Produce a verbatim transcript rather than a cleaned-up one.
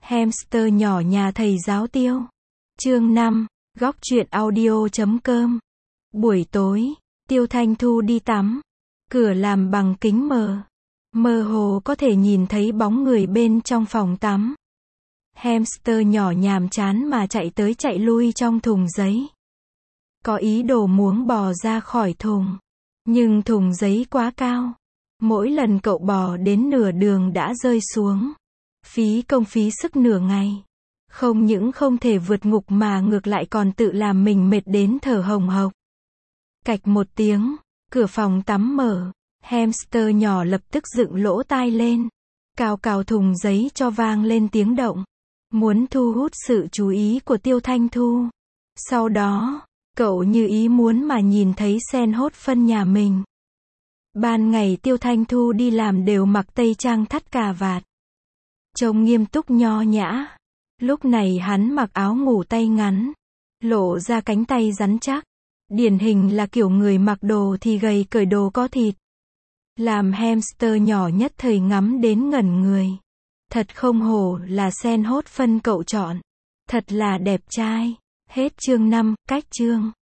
Hamster nhỏ nhà thầy giáo Tiêu. Chương năm, góc truyện audio chấm com. Buổi tối, Tiêu Thanh Thu đi tắm. Cửa làm bằng kính mờ. Mơ hồ có thể nhìn thấy bóng người bên trong phòng tắm. Hamster nhỏ nhàm chán mà chạy tới chạy lui trong thùng giấy. Có ý đồ muốn bò ra khỏi thùng. Nhưng thùng giấy quá cao. Mỗi lần cậu bò đến nửa đường đã rơi xuống. Phí công phí sức nửa ngày. Không những không thể vượt ngục mà ngược lại còn tự làm mình mệt đến thở hồng hộc. Cạch một tiếng, cửa phòng tắm mở. Hamster nhỏ lập tức dựng lỗ tai lên. Cào cào thùng giấy cho vang lên tiếng động. Muốn thu hút sự chú ý của Tiêu Thanh Thu. Sau đó, cậu như ý muốn mà nhìn thấy sen hốt phân nhà mình. Ban ngày Tiêu Thanh Thu đi làm đều mặc tây trang thắt cà vạt. Trông nghiêm túc nho nhã. Lúc này hắn mặc áo ngủ tay ngắn. Lộ ra cánh tay rắn chắc. Điển hình là kiểu người mặc đồ thì gầy cởi đồ có thịt. Làm hamster nhỏ nhất thời ngắm đến ngẩn người. Thật không hổ là sen hốt phân cậu chọn. Thật là đẹp trai. Hết chương năm, cách chương.